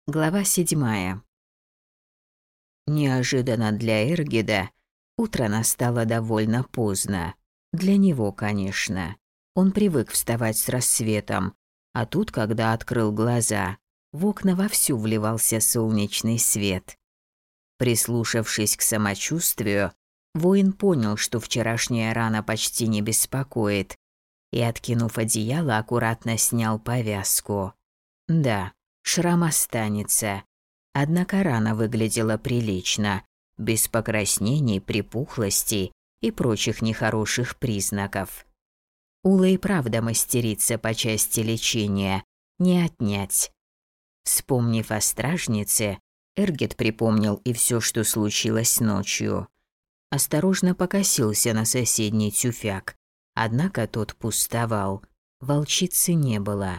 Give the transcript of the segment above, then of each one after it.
Глава 7. Неожиданно для Эргида утро настало довольно поздно. Для него, конечно. Он привык вставать с рассветом, а тут, когда открыл глаза, в окна вовсю вливался солнечный свет. Прислушавшись к самочувствию, воин понял, что вчерашняя рана почти не беспокоит, и, откинув одеяло, аккуратно снял повязку. Да, шрам останется. Однако рана выглядела прилично, без покраснений, припухлостей и прочих нехороших признаков. Ула и правда мастерица по части лечения, не отнять. Вспомнив о стражнице, Эргид припомнил и все, что случилось ночью. Осторожно покосился на соседний тюфяк, однако тот пустовал, волчицы не было.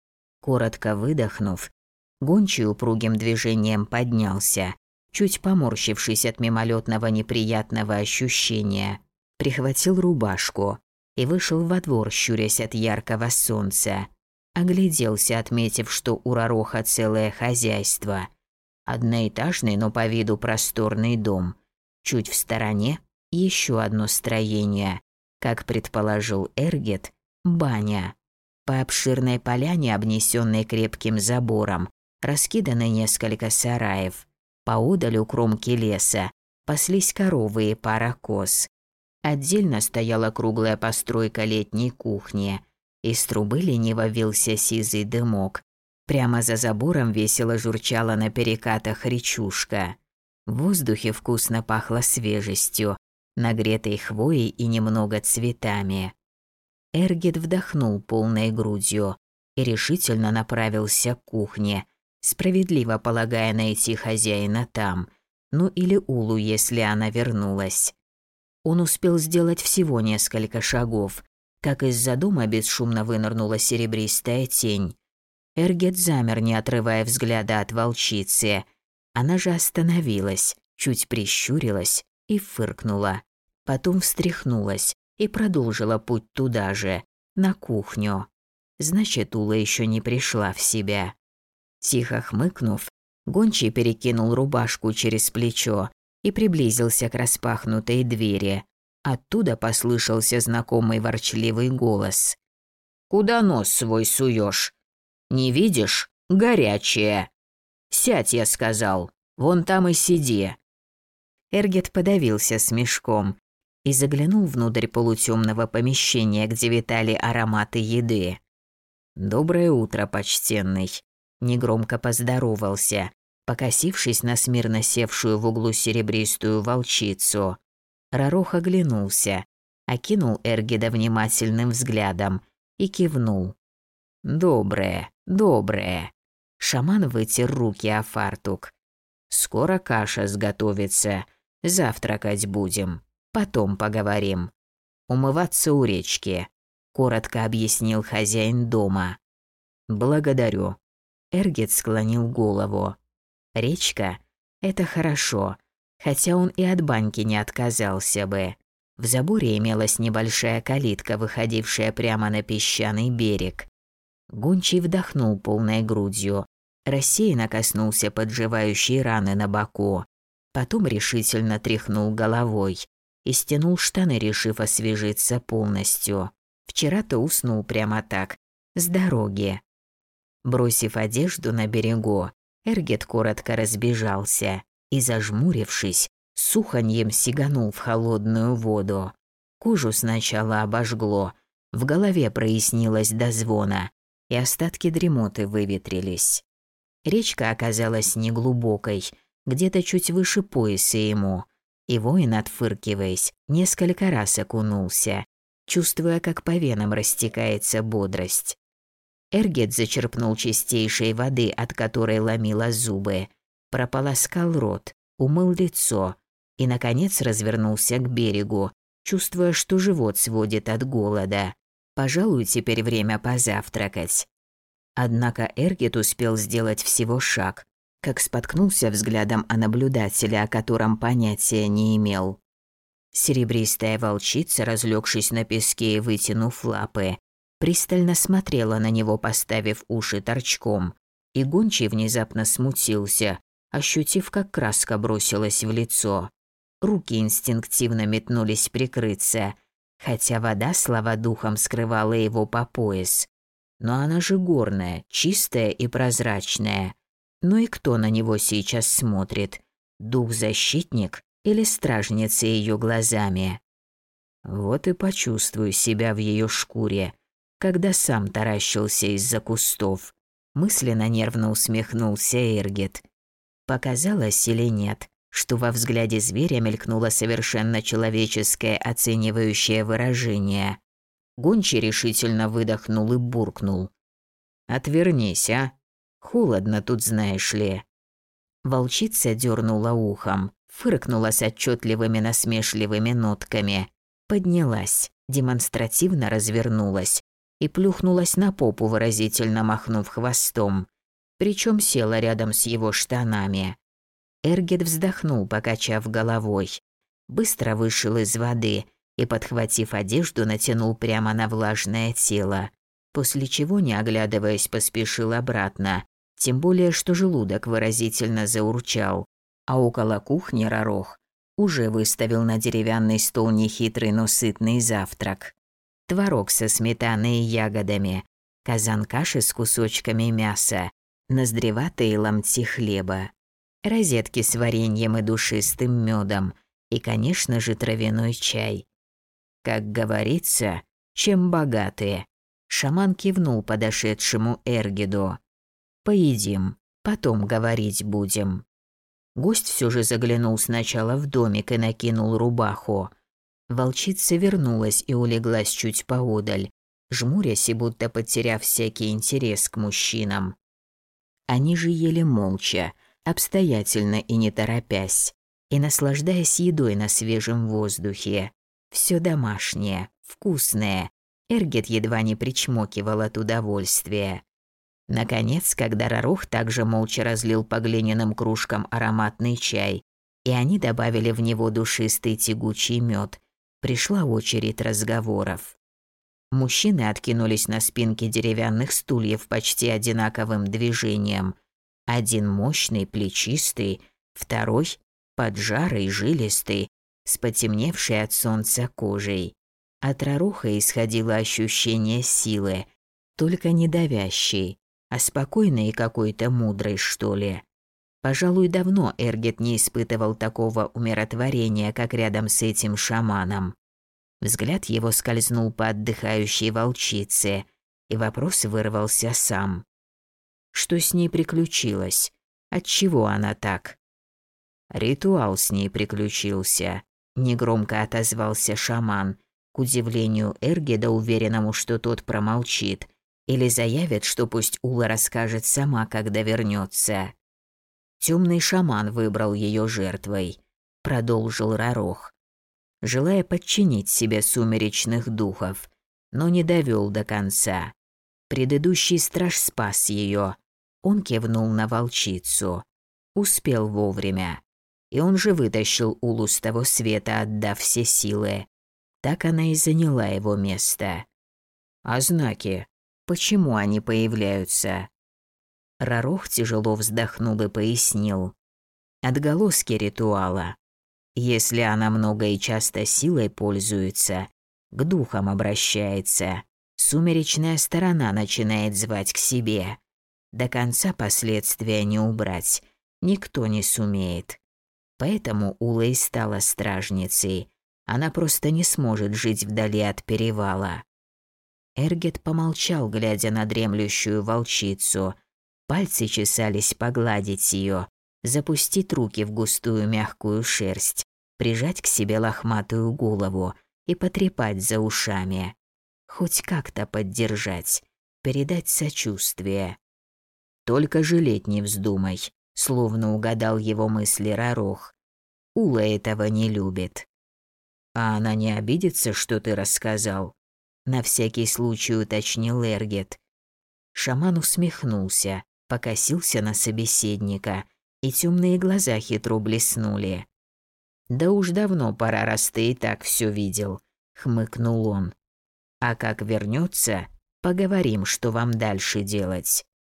Коротко выдохнув, гончий упругим движением поднялся, чуть поморщившись от мимолетного неприятного ощущения, прихватил рубашку и вышел во двор, щурясь от яркого солнца. Огляделся, отметив, что у Ророха целое хозяйство. Одноэтажный, но по виду просторный дом. Чуть в стороне еще одно строение, как предположил Эргид, баня. По обширной поляне, обнесенной крепким забором, раскиданы несколько сараев. Поодаль у кромки леса паслись коровы и пара коз. Отдельно стояла круглая постройка летней кухни. Из трубы лениво вился сизый дымок. Прямо за забором весело журчала на перекатах речушка. В воздухе вкусно пахло свежестью, нагретой хвоей и немного цветами. Эргид вдохнул полной грудью и решительно направился к кухне, справедливо полагая найти хозяина там, ну или Улу, если она вернулась. Он успел сделать всего несколько шагов, как из-за дома бесшумно вынырнула серебристая тень. Эргид замер, не отрывая взгляда от волчицы. Она же остановилась, чуть прищурилась и фыркнула. Потом встряхнулась и продолжила путь туда же, на кухню. Значит, Ула еще не пришла в себя. Тихо хмыкнув, гончий перекинул рубашку через плечо и приблизился к распахнутой двери. Оттуда послышался знакомый ворчливый голос. «Куда нос свой суешь? Не видишь? Горячее. Сядь, я сказал, вон там и сиди». Эргид подавился смешком и заглянул внутрь полутемного помещения, где витали ароматы еды. «Доброе утро, почтенный», – негромко поздоровался, покосившись на смирно севшую в углу серебристую волчицу. Ророх оглянулся, окинул Эргида внимательным взглядом и кивнул. «Доброе, доброе». Шаман вытер руки о фартук. «Скоро каша сготовится, завтракать будем. Потом поговорим. Умываться у речки», – коротко объяснил хозяин дома. «Благодарю». Эргид склонил голову. Речка – это хорошо, хотя он и от баньки не отказался бы. В заборе имелась небольшая калитка, выходившая прямо на песчаный берег. Гончий вдохнул полной грудью, рассеянно коснулся подживающей раны на боку, потом решительно тряхнул головой и стянул штаны, решив освежиться полностью. Вчера-то уснул прямо так, с дороги. Бросив одежду на берегу, Эргид коротко разбежался и, зажмурившись, с уханьем сиганул в холодную воду. Кожу сначала обожгло, в голове прояснилось до звона, и остатки дремоты выветрились. Речка оказалась неглубокой, где-то чуть выше пояса ему, и воин, отфыркиваясь, несколько раз окунулся, чувствуя, как по венам растекается бодрость. Эргид зачерпнул чистейшей воды, от которой ломило зубы, прополоскал рот, умыл лицо и, наконец, развернулся к берегу, чувствуя, что живот сводит от голода. Пожалуй, теперь время позавтракать. Однако Эргид успел сделать всего шаг, как споткнулся взглядом о наблюдателя, о котором понятия не имел. Серебристая волчица, разлегшись на песке и вытянув лапы, пристально смотрела на него, поставив уши торчком, И гончий внезапно смутился, ощутив, как краска бросилась в лицо. Руки инстинктивно метнулись прикрыться, хотя вода, слава духом, скрывала его по пояс. Но она же горная, чистая и прозрачная. Ну и кто на него сейчас смотрит? Дух-защитник или стражница ее глазами? Вот и почувствую себя в ее шкуре, когда сам таращился из-за кустов. Мысленно нервно усмехнулся Эргет. Показалось или нет, что во взгляде зверя мелькнуло совершенно человеческое оценивающее выражение. Гончий решительно выдохнул и буркнул: «Отвернись, а? Холодно тут, знаешь ли». Волчица дернула ухом, фыркнула с отчетливыми насмешливыми нотками, поднялась, демонстративно развернулась и плюхнулась на попу, выразительно махнув хвостом, причем села рядом с его штанами. Эргет вздохнул, покачав головой, быстро вышел из воды и, подхватив одежду, натянул прямо на влажное тело, после чего, не оглядываясь, поспешил обратно, тем более что желудок выразительно заурчал, а около кухни Рарох уже выставил на деревянный стол нехитрый, но сытный завтрак. Творог со сметаной и ягодами, казан каши с кусочками мяса, ноздреватые ломти хлеба, розетки с вареньем и душистым медом и, конечно же, травяной чай. Как говорится, чем богатые. Шаман кивнул подошедшему Эргеду. «Поедим, потом говорить будем». Гость все же заглянул сначала в домик и накинул рубаху. Волчица вернулась и улеглась чуть поодаль, жмурясь и будто потеряв всякий интерес к мужчинам. Они же ели молча, обстоятельно и не торопясь, и наслаждаясь едой на свежем воздухе. Все домашнее, вкусное. Эргет едва не причмокивал от удовольствия. Наконец, когда Рарох также молча разлил по глиняным кружкам ароматный чай, и они добавили в него душистый тягучий мед, пришла очередь разговоров. Мужчины откинулись на спинки деревянных стульев почти одинаковым движением. Один мощный, плечистый, второй поджарый, жилистый, с потемневшей от солнца кожей. От Раруха исходило ощущение силы, только не давящей, а спокойной и какой-то мудрой, что ли. Пожалуй, давно Эргет не испытывал такого умиротворения, как рядом с этим шаманом. Взгляд его скользнул по отдыхающей волчице, и вопрос вырвался сам. Что с ней приключилось? Отчего она так? Ритуал с ней приключился, негромко отозвался шаман, к удивлению Эргеда, уверенному, что тот промолчит, или заявит, что пусть Ула расскажет сама, когда вернется. Темный шаман выбрал ее жертвой, продолжил Рарох, желая подчинить себе сумеречных духов, но не довел до конца. Предыдущий страж спас ее. Он кивнул на волчицу. Успел вовремя. И он же вытащил Улу с того света, отдав все силы. Так она и заняла его место. А знаки? Почему они появляются? Рарох тяжело вздохнул и пояснил. Отголоски ритуала. Если она много и часто силой пользуется, к духам обращается, сумеречная сторона начинает звать к себе. До конца последствия не убрать, никто не сумеет. Поэтому Ула и стала стражницей. Она просто не сможет жить вдали от перевала. Эргет помолчал, глядя на дремлющую волчицу. Пальцы чесались погладить ее, запустить руки в густую мягкую шерсть, прижать к себе лохматую голову и потрепать за ушами. Хоть как-то поддержать, передать сочувствие. «Только жалеть не вздумай», словно угадал его мысли Рарох. «Ула этого не любит». «А она не обидится, что ты рассказал?» На всякий случай уточнил Эргет. Шаман усмехнулся, покосился на собеседника, и темные глаза хитро блеснули. «Да уж давно пора, раз ты и так все видел», — хмыкнул он. «А как вернется, поговорим, что вам дальше делать».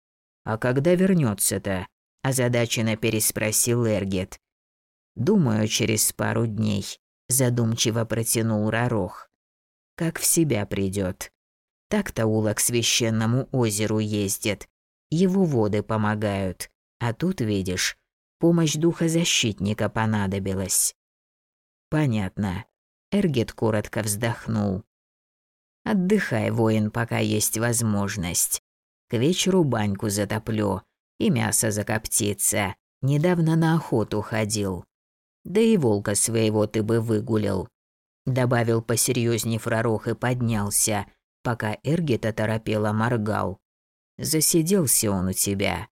«А когда вернется-то?» – озадаченно переспросил Эргет. «Думаю, через пару дней», – задумчиво протянул Рарох. «Как в себя придет. Так-то Ула к священному озеру ездит, его воды помогают, а тут, видишь, помощь духозащитника понадобилась». «Понятно», – Эргет коротко вздохнул. «Отдыхай, воин, пока есть возможность. К вечеру баньку затоплю, и мясо закоптится. Недавно на охоту ходил. Да и волка своего ты бы выгулил», – добавил посерьезнев Рарох и поднялся, пока Эргет оторопело моргал. «Засиделся он у тебя».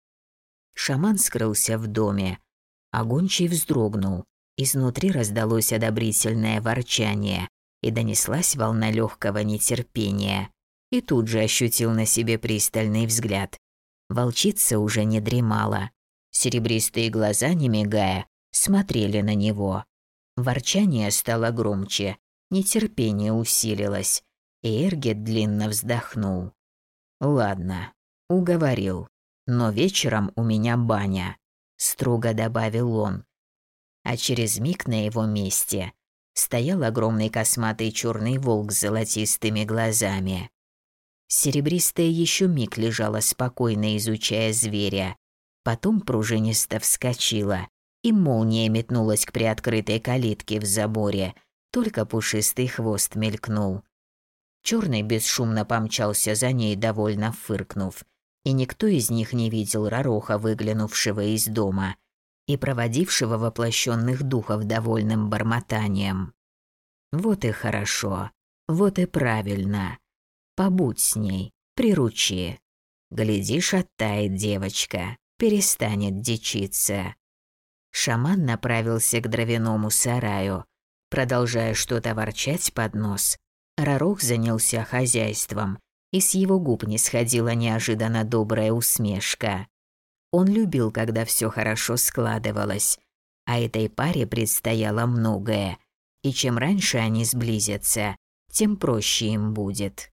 Шаман скрылся в доме. Гончий вздрогнул. Изнутри раздалось одобрительное ворчание, и донеслась волна легкого нетерпения. И тут же ощутил на себе пристальный взгляд. Волчица уже не дремала. Серебристые глаза, не мигая, смотрели на него. Ворчание стало громче, нетерпение усилилось, и Эргет длинно вздохнул. «Ладно, уговорил, но вечером у меня баня», – строго добавил он. А через миг на его месте стоял огромный косматый черный волк с золотистыми глазами. Серебристая еще миг лежала спокойно, изучая зверя. Потом пружинисто вскочила, и молния метнулась к приоткрытой калитке в заборе, только пушистый хвост мелькнул. Черный бесшумно помчался за ней, довольно фыркнув, и никто из них не видел Рароха, выглянувшего из дома и проводившего воплощенных духов довольным бормотанием. «Вот и хорошо, вот и правильно. Побудь с ней, приручи. Глядишь, оттает девочка, перестанет дичиться». Шаман направился к дровяному сараю. Продолжая что-то ворчать под нос, Рарох занялся хозяйством, и с его губ не сходила неожиданно добрая усмешка. Он любил, когда все хорошо складывалось, а этой паре предстояло многое, и чем раньше они сблизятся, тем проще им будет.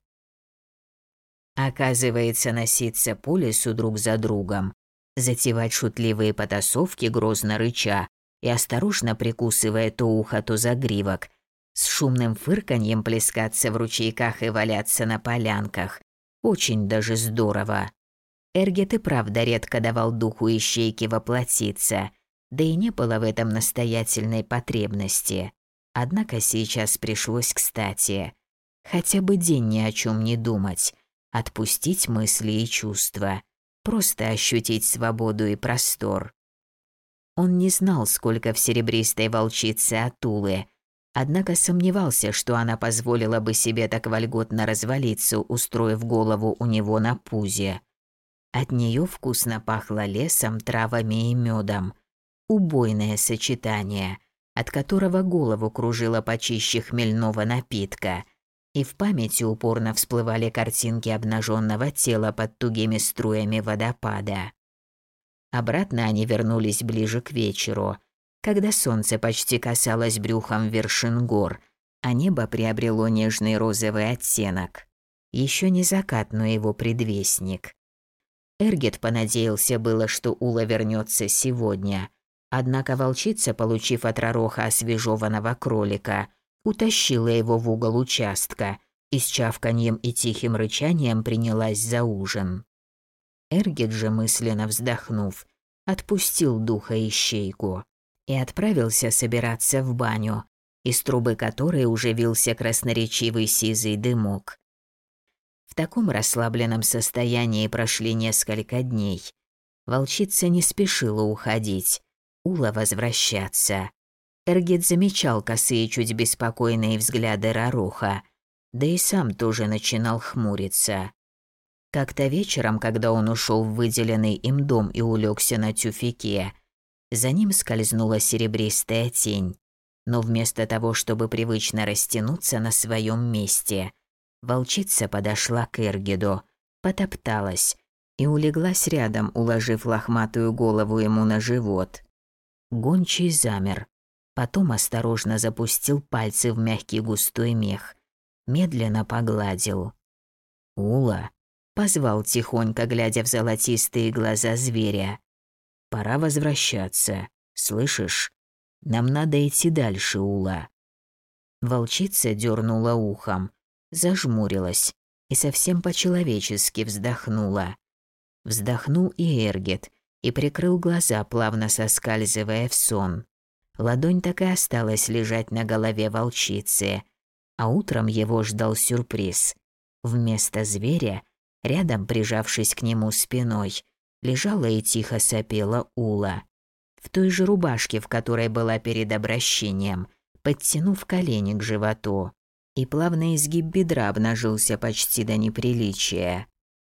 Оказывается, носиться по лесу друг за другом, затевать шутливые потасовки, грозно рыча и осторожно прикусывая то ухо, то загривок, с шумным фырканьем плескаться в ручейках и валяться на полянках. Очень даже здорово. Эргет и правда редко давал духу ищейки воплотиться, да и не было в этом настоятельной потребности. Однако сейчас пришлось кстати. Хотя бы день ни о чем не думать, отпустить мысли и чувства, просто ощутить свободу и простор. Он не знал, сколько в серебристой волчице Атулы, однако сомневался, что она позволила бы себе так вольготно развалиться, устроив голову у него на пузе. От нее вкусно пахло лесом, травами и медом. Убойное сочетание, от которого голову кружило почище хмельного напитка, и в памяти упорно всплывали картинки обнаженного тела под тугими струями водопада. Обратно они вернулись ближе к вечеру, когда солнце почти касалось брюхом вершин гор, а небо приобрело нежный розовый оттенок. Еще не закат, но его предвестник. Эргет понадеялся было, что Ула вернется сегодня, однако волчица, получив от Рароха освежеванного кролика, утащила его в угол участка и с чавканьем и тихим рычанием принялась за ужин. Эргет же, мысленно вздохнув, отпустил духа-ищейку и отправился собираться в баню, из трубы которой уже вился красноречивый сизый дымок. В таком расслабленном состоянии прошли несколько дней. Волчица не спешила уходить, Ула возвращаться. Эргет замечал косые, чуть беспокойные взгляды Рароха, да и сам тоже начинал хмуриться. Как-то вечером, когда он ушел в выделенный им дом и улегся на тюфяке, за ним скользнула серебристая тень, но вместо того, чтобы привычно растянуться на своем месте, волчица подошла к Эргеду, потопталась и улеглась рядом, уложив лохматую голову ему на живот. Гончий замер, потом осторожно запустил пальцы в мягкий густой мех, медленно погладил. «Ула», Позвал тихонько, глядя в золотистые глаза зверя. «Пора возвращаться, слышишь? Нам надо идти дальше, Ула». Волчица дернула ухом, зажмурилась и совсем по-человечески вздохнула. Вздохнул и Эргет, и прикрыл глаза, плавно соскальзывая в сон. Ладонь так и осталась лежать на голове волчицы, а утром его ждал сюрприз. Вместо зверя, рядом прижавшись к нему спиной, лежала и тихо сопела Ула. В той же рубашке, в которой была перед обращением, подтянув колени к животу, и плавный изгиб бедра обнажился почти до неприличия.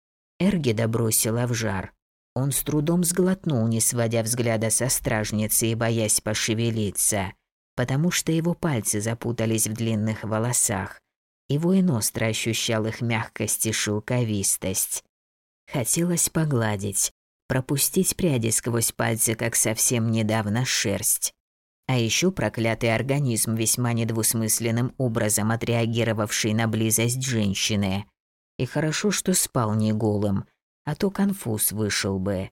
Эргеда бросила в жар. Он с трудом сглотнул, не сводя взгляда со стражницы и боясь пошевелиться, потому что его пальцы запутались в длинных волосах, и воин остро ощущал их мягкость и шелковистость. Хотелось погладить, пропустить пряди сквозь пальцы, как совсем недавно шерсть. А еще проклятый организм, весьма недвусмысленным образом отреагировавший на близость женщины. И хорошо, что спал не голым, а то конфуз вышел бы.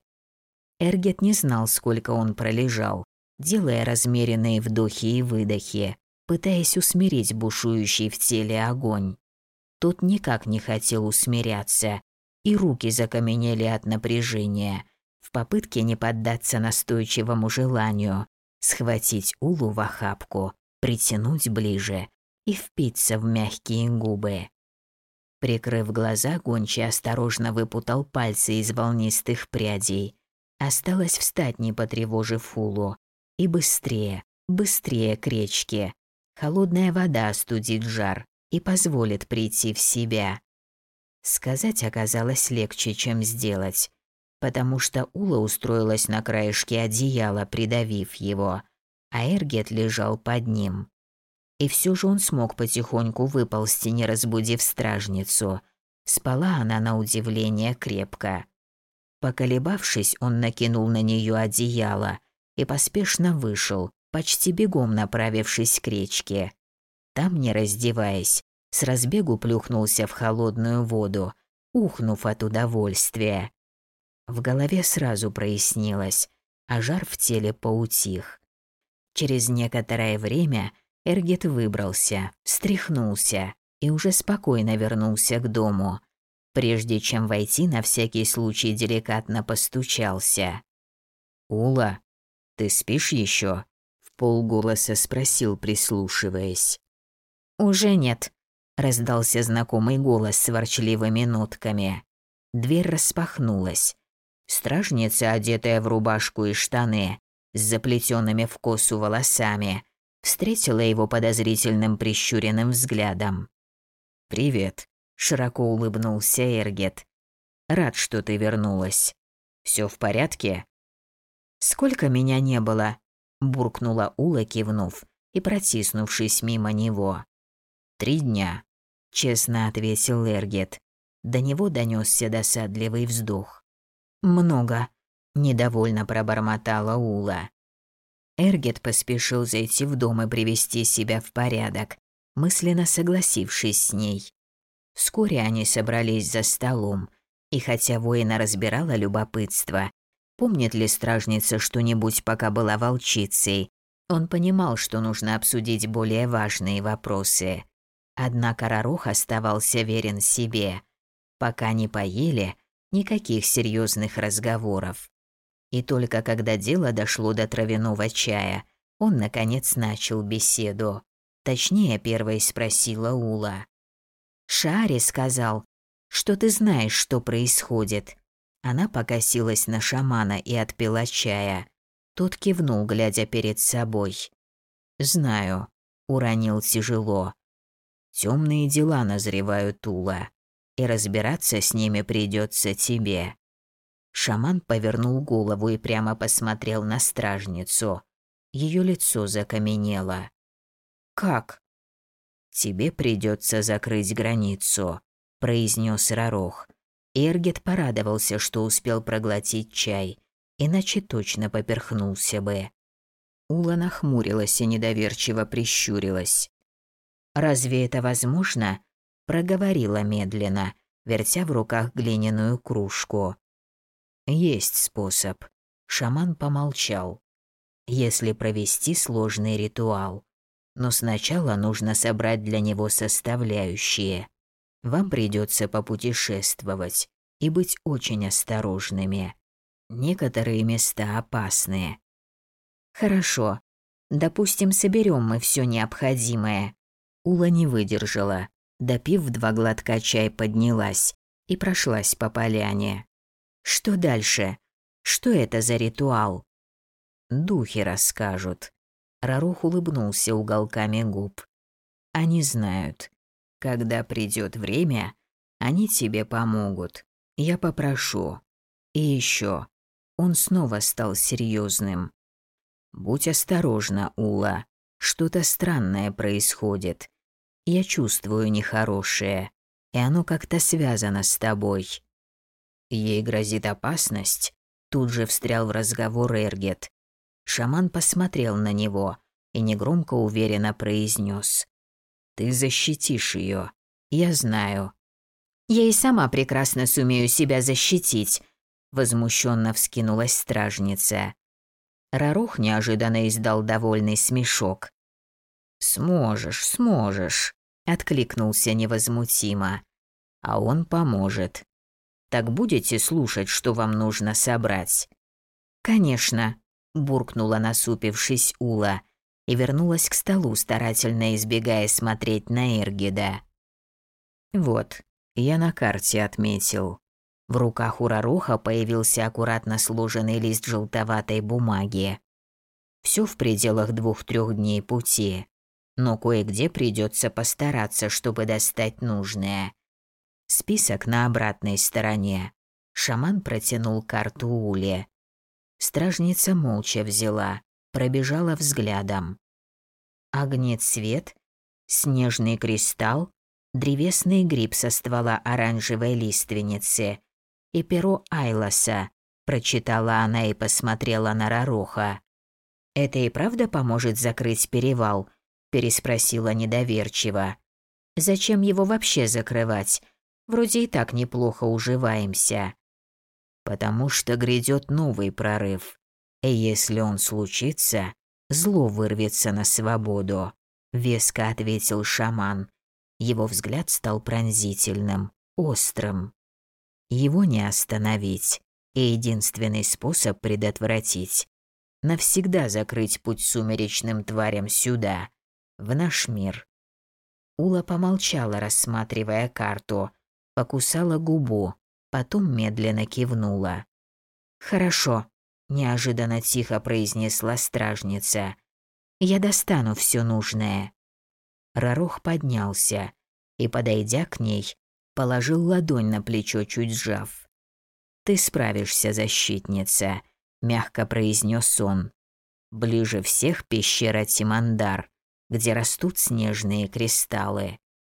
Эргет не знал, сколько он пролежал, делая размеренные вдохи и выдохи, пытаясь усмирить бушующий в теле огонь. Тот никак не хотел усмиряться, и руки закаменели от напряжения, в попытке не поддаться настойчивому желанию, схватить Улу в охапку, притянуть ближе и впиться в мягкие губы. Прикрыв глаза, гончий осторожно выпутал пальцы из волнистых прядей. Осталось встать, не потревожив Улу. И быстрее, быстрее к речке. Холодная вода остудит жар и позволит прийти в себя. Сказать оказалось легче, чем сделать, потому что Ула устроилась на краешке одеяла, придавив его, а Эргет лежал под ним. И все же он смог потихоньку выползти, не разбудив стражницу. Спала она на удивление крепко. Поколебавшись, он накинул на нее одеяло и поспешно вышел, почти бегом направившись к речке. Там, не раздеваясь, с разбегу плюхнулся в холодную воду, ухнув от удовольствия. В голове сразу прояснилось, а жар в теле поутих. Через некоторое время Эргет выбрался, встряхнулся и уже спокойно вернулся к дому. Прежде чем войти, на всякий случай деликатно постучался. «Ула, ты спишь еще?» – вполголоса спросил, прислушиваясь. «Уже нет», – раздался знакомый голос с ворчливыми нотками. Дверь распахнулась. Стражница, одетая в рубашку и штаны, с заплетенными в косу волосами, встретила его подозрительным прищуренным взглядом. «Привет», – широко улыбнулся Эргет. «Рад, что ты вернулась. Все в порядке?» «Сколько меня не было?» – буркнула Ула, кивнув и протиснувшись мимо него. 3 дня», – честно ответил Эргет. До него донесся досадливый вздох. «Много», – недовольно пробормотала Ула. Эргет поспешил зайти в дом и привести себя в порядок, мысленно согласившись с ней. Вскоре они собрались за столом, и хотя воина разбирало любопытство, помнит ли стражница что-нибудь, пока была волчицей, он понимал, что нужно обсудить более важные вопросы. Однако Рарох оставался верен себе. Пока не поели, никаких серьезных разговоров. И только когда дело дошло до травяного чая, он, наконец, начал беседу. Точнее, первой спросила Ула. «Шаари сказал, что ты знаешь, что происходит». Она покосилась на шамана и отпила чая. Тот кивнул, глядя перед собой. «Знаю», — уронил тяжело. «Темные дела назревают, Ула, и разбираться с ними придется тебе». Шаман повернул голову и прямо посмотрел на стражницу. Ее лицо закаменело. «Как?» «Тебе придется закрыть границу», – произнес Рарох. Эргет порадовался, что успел проглотить чай, иначе точно поперхнулся бы. Ула нахмурилась и недоверчиво прищурилась. «Разве это возможно?» – проговорила медленно, вертя в руках глиняную кружку. «Есть способ». Шаман помолчал. «Если провести сложный ритуал. Но сначала нужно собрать для него составляющие. Вам придется попутешествовать и быть очень осторожными. Некоторые места опасные». «Хорошо. Допустим, соберем мы все необходимое». Ула не выдержала. Допив 2 глотка чай, поднялась и прошлась по поляне. «Что дальше? Что это за ритуал?» «Духи расскажут». Рарох улыбнулся уголками губ. «Они знают. Когда придет время, они тебе помогут. Я попрошу. И еще». Он снова стал серьезным. «Будь осторожна, Ула. Что-то странное происходит. Я чувствую нехорошее, и оно как-то связано с тобой». «Ей грозит опасность?» Тут же встрял в разговор Эргет. Шаман посмотрел на него и негромко уверенно произнес: «Ты защитишь ее. Я знаю». «Я и сама прекрасно сумею себя защитить», — возмущенно вскинулась стражница. Рарох неожиданно издал довольный смешок. «Сможешь, сможешь», — откликнулся невозмутимо. «А он поможет. Так будете слушать, что вам нужно собрать?» «Конечно», — буркнула, насупившись, Ула, и вернулась к столу, старательно избегая смотреть на Эргида. «Вот, я на карте отметил». В руках у Рароха появился аккуратно сложенный лист желтоватой бумаги. Все в пределах 2-3 дней пути, но кое-где придется постараться, чтобы достать нужное. Список на обратной стороне. Шаман протянул карту Уле. Стражница молча взяла, пробежала взглядом. Огнецвет, снежный кристалл, древесный гриб со ствола оранжевой лиственницы и перо Айлоса, прочитала она и посмотрела на Рароха. «Это и правда поможет закрыть перевал?» – переспросила недоверчиво. «Зачем его вообще закрывать? Вроде и так неплохо уживаемся». «Потому что грядет новый прорыв, и если он случится, зло вырвется на свободу», – веско ответил шаман. Его взгляд стал пронзительным, острым. Его не остановить, и единственный способ предотвратить – навсегда закрыть путь сумеречным тварям сюда, в наш мир. Ула помолчала, рассматривая карту, покусала губу, потом медленно кивнула. «Хорошо», – неожиданно тихо произнесла стражница. «Я достану все нужное». Рарох поднялся и, подойдя к ней, положил ладонь на плечо, чуть сжав. «Ты справишься, защитница», – мягко произнес он. «Ближе всех пещера Тимандар, где растут снежные кристаллы.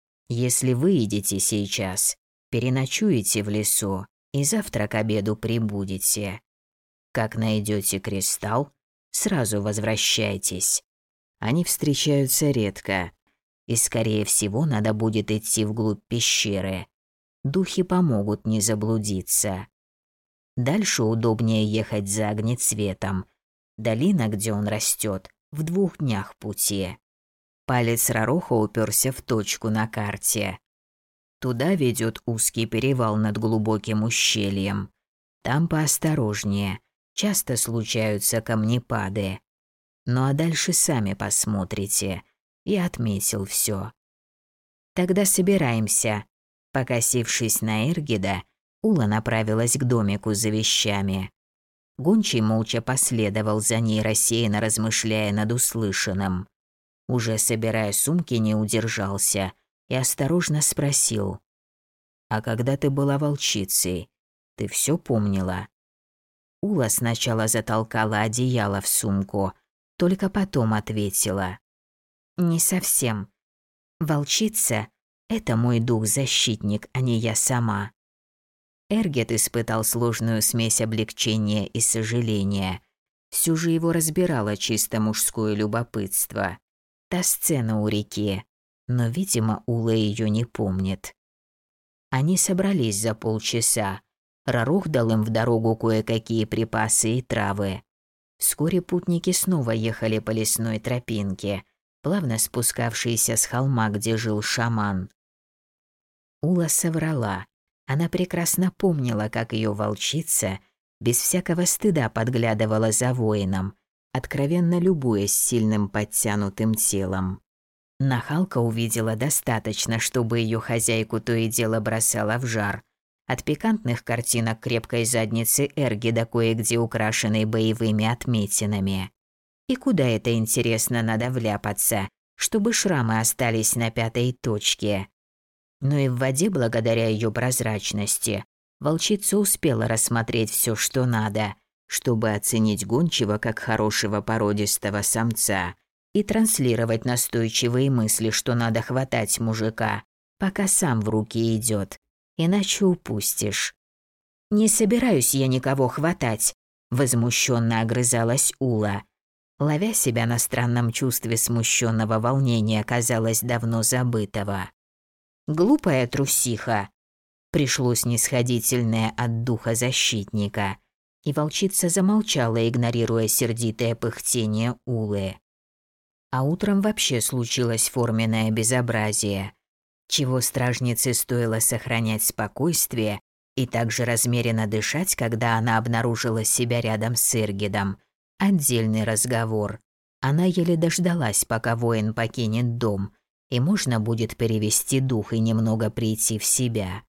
Если вы идете сейчас, переночуете в лесу и завтра к обеду прибудете. Как найдете кристалл, сразу возвращайтесь. Они встречаются редко, и, скорее всего, надо будет идти вглубь пещеры. Духи помогут не заблудиться. Дальше удобнее ехать за огнецветом. Долина, где он растет, в 2 днях пути». Палец Рароха уперся в точку на карте. «Туда ведет узкий перевал над глубоким ущельем. Там поосторожнее, часто случаются камнепады. Ну а дальше сами посмотрите». Я отметил все. «Тогда собираемся». Покосившись на Эргида, Ула направилась к домику за вещами. Гончий молча последовал за ней, рассеянно размышляя над услышанным. Уже собирая сумки, не удержался и осторожно спросил: «А когда ты была волчицей, ты все помнила?» Ула сначала затолкала одеяло в сумку, только потом ответила: «Не совсем. Волчица – это мой дух-защитник, а не я сама». Эргет испытал сложную смесь облегчения и сожаления. Всё же его разбирало чисто мужское любопытство. Та сцена у реки, но, видимо, Ула её не помнит. Они собрались за полчаса. Рарух дал им в дорогу кое-какие припасы и травы. Вскоре путники снова ехали по лесной тропинке, плавно спускавшейся с холма, где жил шаман. Ула соврала. Она прекрасно помнила, как ее волчица без всякого стыда подглядывала за воином, откровенно любуясь сильным подтянутым телом. Нахалка увидела достаточно, чтобы ее хозяйку то и дело бросала в жар. От пикантных картинок крепкой задницы Эрги до кое-где украшенной боевыми отметинами. И куда это, интересно, надо вляпаться, чтобы шрамы остались на пятой точке? Но и в воде, благодаря ее прозрачности, волчица успела рассмотреть все, что надо, чтобы оценить гончего как хорошего породистого самца и транслировать настойчивые мысли, что надо хватать мужика, пока сам в руки идет, иначе упустишь. «Не собираюсь я никого хватать», – возмущенно огрызалась Ула, ловя себя на странном чувстве смущенного волнения, казалось, давно забытого. «Глупая трусиха», – пришло снисходительное от духа защитника, и волчица замолчала, игнорируя сердитое пыхтение Улы. А утром вообще случилось форменное безобразие, чего стражнице стоило сохранять спокойствие и также размеренно дышать, когда она обнаружила себя рядом с Эргидом. Отдельный разговор. Она еле дождалась, пока воин покинет дом, и можно будет перевести дух и немного прийти в себя.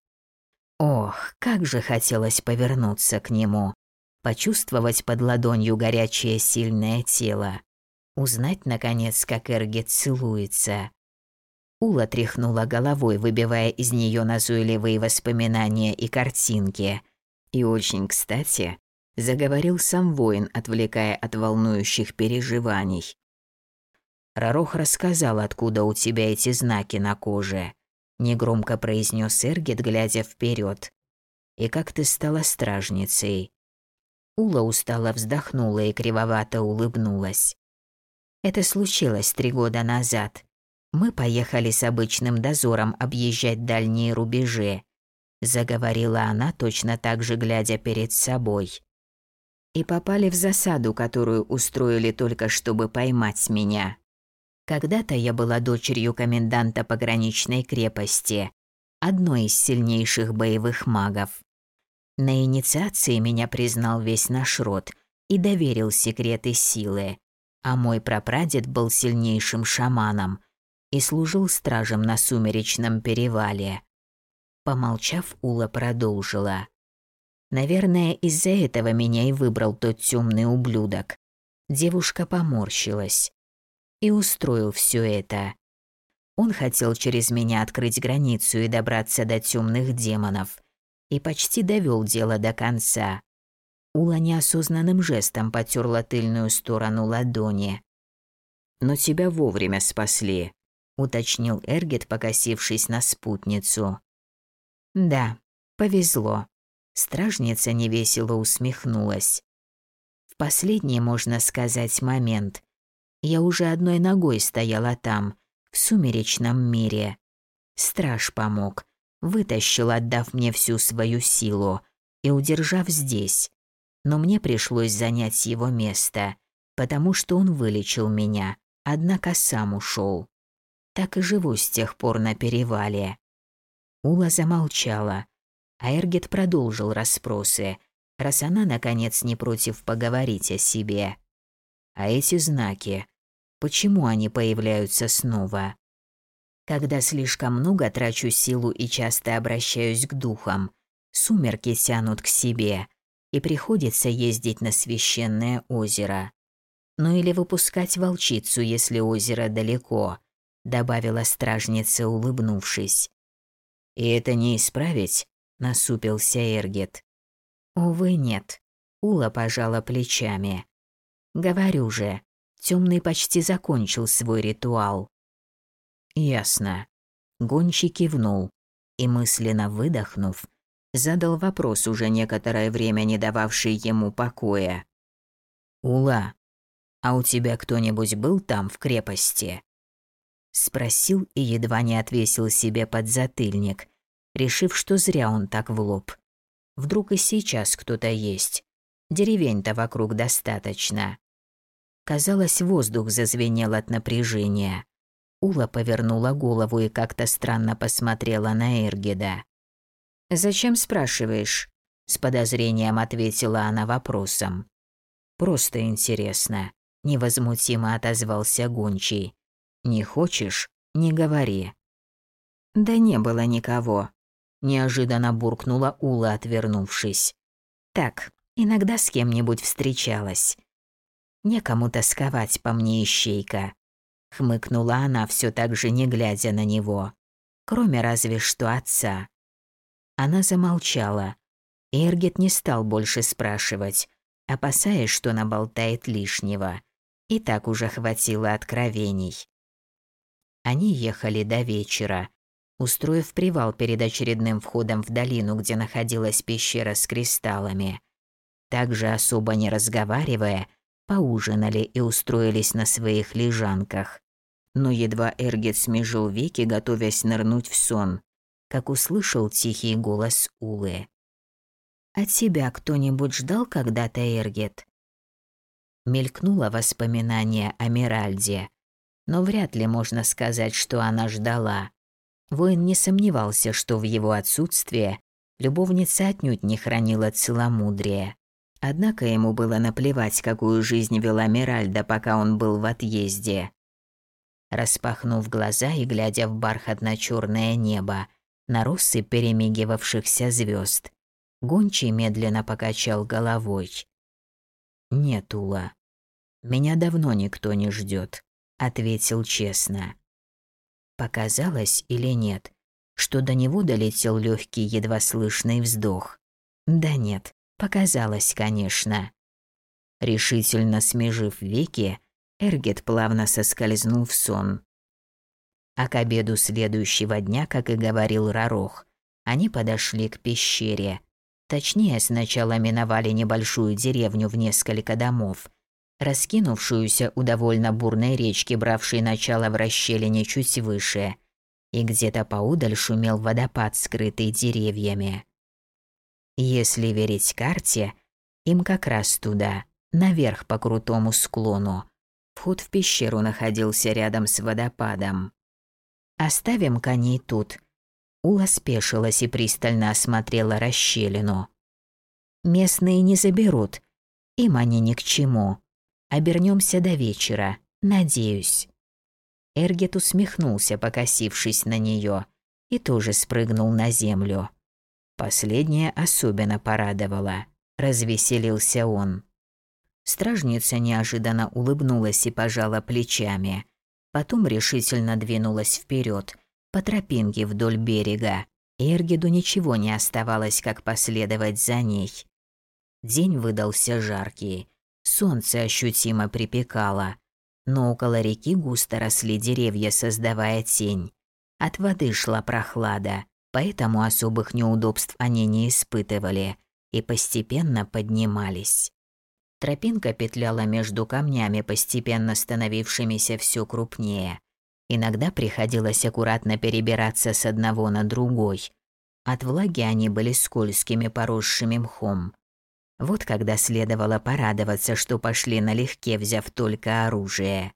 Ох, как же хотелось повернуться к нему, почувствовать под ладонью горячее сильное тело. Узнать, наконец, как Эргид целуется. Ула тряхнула головой, выбивая из нее назойливые воспоминания и картинки. И очень кстати заговорил сам воин, отвлекая от волнующих переживаний. «Рарох рассказал, откуда у тебя эти знаки на коже», – негромко произнес Эргид, глядя вперед. «И как ты стала стражницей?» Ула устало вздохнула и кривовато улыбнулась. Это случилось 3 года назад. Мы поехали с обычным дозором объезжать дальние рубежи, заговорила она, точно так же глядя перед собой. И попали в засаду, которую устроили только чтобы поймать меня. Когда-то я была дочерью коменданта пограничной крепости, одной из сильнейших боевых магов. На инициации меня признал весь наш род и доверил секреты силы. А мой прапрадед был сильнейшим шаманом и служил стражем на Сумеречном перевале. Помолчав, Ула продолжила. Наверное, из-за этого меня и выбрал тот темный ублюдок. Девушка поморщилась. И устроил все это. Он хотел через меня открыть границу и добраться до темных демонов. И почти довел дело до конца. Ула неосознанным жестом потерла тыльную сторону ладони. «Но тебя вовремя спасли», – уточнил Эргид, покосившись на спутницу. «Да, повезло». Стражница невесело усмехнулась. В последний, можно сказать, момент я уже одной ногой стояла там, в сумеречном мире. Страж помог, вытащил, отдав мне всю свою силу и удержав здесь. Но мне пришлось занять его место, потому что он вылечил меня, однако сам ушел. Так и живу с тех пор на перевале». Ула замолчала, а Эргид продолжил расспросы, раз она, наконец, не против поговорить о себе. «А эти знаки, почему они появляются снова?» «Когда слишком много трачу силу и часто обращаюсь к духам, сумерки тянут к себе, и приходится ездить на священное озеро. Ну или выпускать волчицу, если озеро далеко», – добавила стражница, улыбнувшись. «И это не исправить?» – насупился Эргид. «Увы, нет», – Ула пожала плечами. «Говорю же, темный почти закончил свой ритуал». «Ясно». Гончий кивнул и, мысленно выдохнув, задал вопрос, уже некоторое время не дававший ему покоя. «Ула, а у тебя кто-нибудь был там, в крепости?» Спросил и едва не отвесил себе подзатыльник, решив, что зря он так в лоб. Вдруг и сейчас кто-то есть. Деревень-то вокруг достаточно. Казалось, воздух зазвенел от напряжения. Ула повернула голову и как-то странно посмотрела на Эргеда. «Зачем спрашиваешь?» – с подозрением ответила она вопросом. «Просто интересно», – невозмутимо отозвался гончий. «Не хочешь – не говори». «Да не было никого», – неожиданно буркнула Ула, отвернувшись. «Так, иногда с кем-нибудь встречалась. Некому тосковать по мне, ищейка», – хмыкнула она, все так же не глядя на него. «Кроме разве что отца». Она замолчала. Эргет не стал больше спрашивать, опасаясь, что наболтает лишнего. И так уже хватило откровений. Они ехали до вечера, устроив привал перед очередным входом в долину, где находилась пещера с кристаллами. Также, особо не разговаривая, поужинали и устроились на своих лежанках. Но едва Эргет смежил веки, готовясь нырнуть в сон, как услышал тихий голос Улы. «А тебя кто-нибудь ждал когда-то, Эргет?» Мелькнуло воспоминание о Миральде, но вряд ли можно сказать, что она ждала. Воин не сомневался, что в его отсутствие любовница отнюдь не хранила целомудрие. Однако ему было наплевать, какую жизнь вела Миральда, пока он был в отъезде. Распахнув глаза и глядя в бархатно-черное небо, на россыпь перемигивавшихся звезд, гончий медленно покачал головой. «Нет, Ула, меня давно никто не ждет», — ответил честно. Показалось или нет, что до него долетел легкий, едва слышный вздох? Да нет, показалось, конечно. Решительно смежив веки, Эргет плавно соскользнул в сон. А к обеду следующего дня, как и говорил Рарох, они подошли к пещере. Точнее, сначала миновали небольшую деревню в несколько домов, раскинувшуюся у довольно бурной речки, бравшей начало в расщелине чуть выше, и где-то поудаль шумел водопад, скрытый деревьями. Если верить карте, им как раз туда, наверх по крутому склону. Вход в пещеру находился рядом с водопадом. «Оставим коней тут». Ула спешилась и пристально осмотрела расщелину. «Местные не заберут. Им они ни к чему. Обернемся до вечера, надеюсь». Эргет усмехнулся, покосившись на нее, и тоже спрыгнул на землю. Последнее особенно порадовало. Развеселился он. Стражница неожиданно улыбнулась и пожала плечами. Потом решительно двинулась вперед, по тропинке вдоль берега. Эргеду ничего не оставалось, как последовать за ней. День выдался жаркий. Солнце ощутимо припекало. Но около реки густо росли деревья, создавая тень. От воды шла прохлада, поэтому особых неудобств они не испытывали и постепенно поднимались. Тропинка петляла между камнями, постепенно становившимися все крупнее. Иногда приходилось аккуратно перебираться с одного на другой. От влаги они были скользкими, поросшими мхом. Вот когда следовало порадоваться, что пошли налегке, взяв только оружие.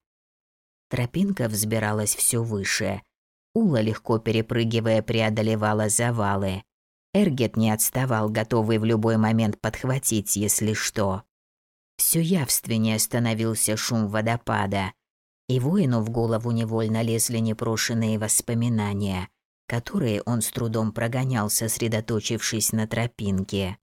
Тропинка взбиралась все выше. Ула, легко перепрыгивая, преодолевала завалы. Эргет не отставал, готовый в любой момент подхватить, если что. Все явственнее становился шум водопада, и воину в голову невольно лезли непрошенные воспоминания, которые он с трудом прогонял, сосредоточившись на тропинке.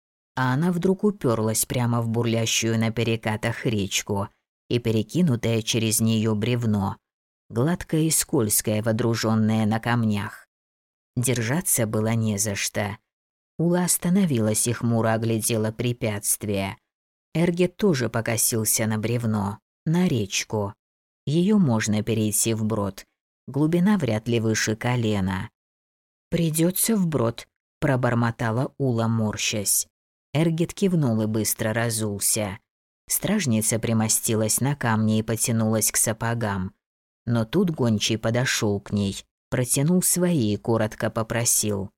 А она вдруг уперлась прямо в бурлящую на перекатах речку и перекинутое через нее бревно, гладкое и скользкое, водруженное на камнях. Держаться было не за что. Ула остановилась и хмуро оглядела препятствие. Эргет тоже покосился на бревно, на речку. Ее можно перейти вброд. Глубина вряд ли выше колена. «Придется вброд», – пробормотала Ула, морщась. Эргет кивнул и быстро разулся. Стражница примостилась на камне и потянулась к сапогам. Но тут гончий подошел к ней, протянул свои и коротко попросил: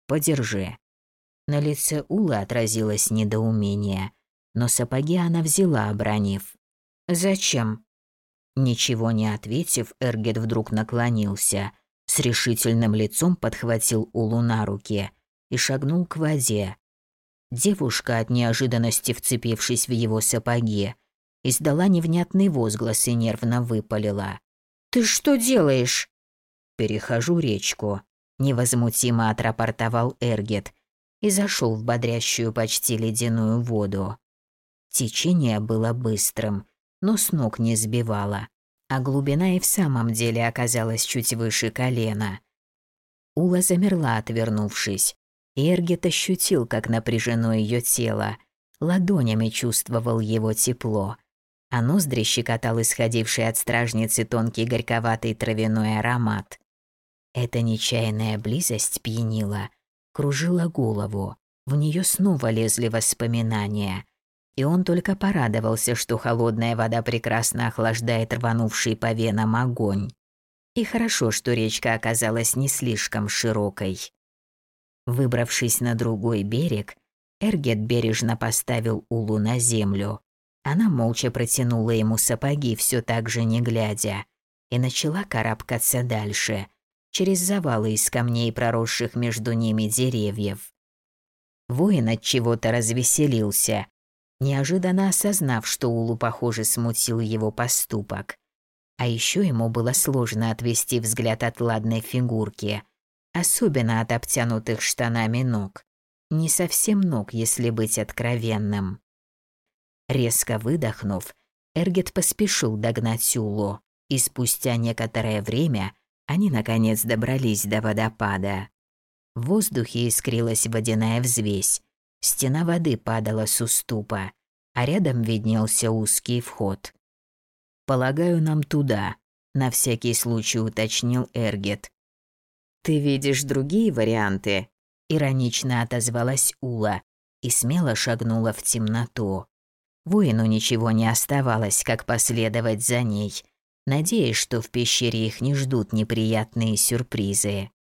Подержи». На лице Улы отразилось недоумение, но сапоги она взяла, обронив: «Зачем?» Ничего не ответив, Эргет вдруг наклонился, с решительным лицом подхватил Улу на руки и шагнул к воде. Девушка, от неожиданности вцепившись в его сапоги, издала невнятный возглас и нервно выпалила: «Ты что делаешь?» «Перехожу речку», – невозмутимо отрапортовал Эргет и зашел в бодрящую, почти ледяную воду. Течение было быстрым, но с ног не сбивало, а глубина и в самом деле оказалась чуть выше колена. Ула замерла, отвернувшись, и Эргет ощутил, как напряжено ее тело, ладонями чувствовал его тепло, а ноздри щекотал исходивший от стражницы тонкий горьковатый травяной аромат. Эта нечаянная близость пьянила, кружила голову, в нее снова лезли воспоминания, и он только порадовался, что холодная вода прекрасно охлаждает рванувший по венам огонь. И хорошо, что речка оказалась не слишком широкой. Выбравшись на другой берег, Эргет бережно поставил Улу на землю. Она молча протянула ему сапоги, все так же не глядя, и начала карабкаться дальше, через завалы из камней, проросших между ними деревьев. Воин от чего-то развеселился, неожиданно осознав, что Улу, похоже, смутил его поступок. А еще ему было сложно отвести взгляд от ладной фигурки, особенно от обтянутых штанами ног. Не совсем ног, если быть откровенным. Резко выдохнув, Эргет поспешил догнать Улу, и спустя некоторое время они наконец добрались до водопада. В воздухе искрилась водяная взвесь, стена воды падала с уступа, а рядом виднелся узкий вход. «Полагаю, нам туда», – на всякий случай уточнил Эргет. «Ты видишь другие варианты?» – иронично отозвалась Ула и смело шагнула в темноту. Воину ничего не оставалось, как последовать за ней, надеясь, что в пещере их не ждут неприятные сюрпризы.